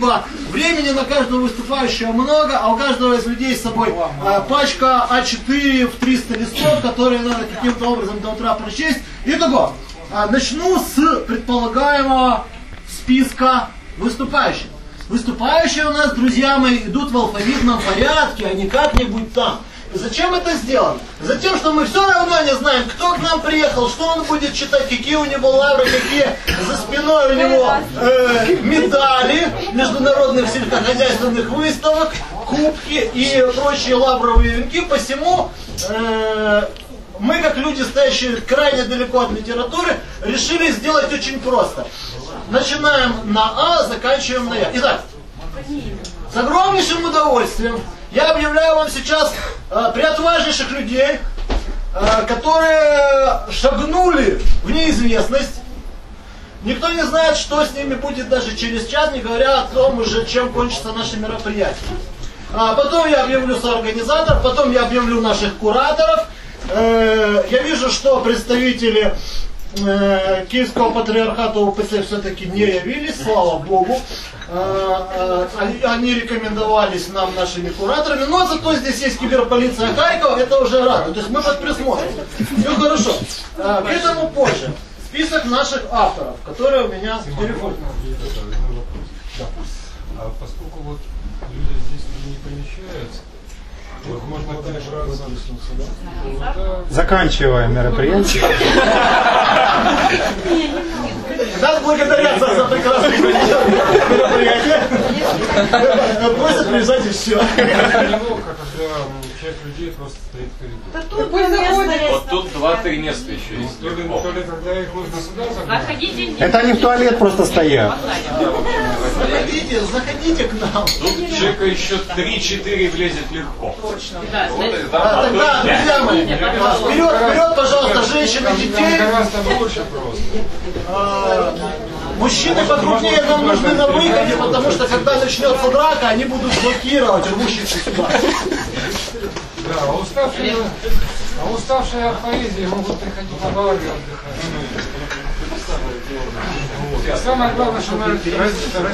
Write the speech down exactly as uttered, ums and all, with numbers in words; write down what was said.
количество времени на каждого выступающего много, а у каждого из людей с собой а, пачка а четыре в триста листов, которые надо каким-то образом до утра прочесть. Итого, а, начну с предполагаемого списка выступающих. Выступающие у нас, друзья мои, идут в алфавитном порядке, а не как-нибудь там. Зачем это сделано? Затем, что мы все равно не знаем, кто к нам приехал, что он будет читать, какие у него лавры, какие за спиной у него э, медали международных сельскохозяйственных выставок, кубки и прочие лавровые венки. Посему э, мы, как люди, стоящие крайне далеко от литературы, решили сделать очень просто. Начинаем на А, заканчиваем на Я. Итак, с огромнейшим удовольствием я объявляю вам сейчас э, приотважнейших людей, э, которые шагнули в неизвестность. Никто не знает, что с ними будет даже через час, не говоря о том уже, чем кончится наше мероприятие. А потом я объявлю соорганизаторов, потом я объявлю наших кураторов. Э, я вижу, что представители э, Киевского патриархата УПЦ все-таки не явились, слава Богу. Они рекомендовались нам нашими кураторами, но зато здесь есть киберполиция Харькова, это уже рано, то есть мы под присмотром. Все хорошо. К этому позже. Список наших авторов, которые у меня в телефоне. А поскольку вот люди здесь не помещаются, вот можно подобраться. Заканчиваем мероприятие. Нас благодарят за, за прекрасное мероприятие. Просят приезжать и все. Неловко, когда часть людей просто стоит в коридоре. Вот тут два-три места еще есть. То ли, то ли когда их нужно сюда загнать. Это они в туалет просто стоят. Заходите, заходите к нам. Тут человека еще три-четыре влезет легко. Точно. Да, Вот, а, тогда, друзья мои, вперед, вперед, пожалуйста, женщины, детей. Гораздо больше просто. А, мужчины покрупнее нам нужны на выходе, потому что когда начнется драка, они будут блокировать рвущихся сюда. Да, а уставшие, а уставшие от поэзии могут приходить на Баварию отдыхать. Вот. А самое главное, что надо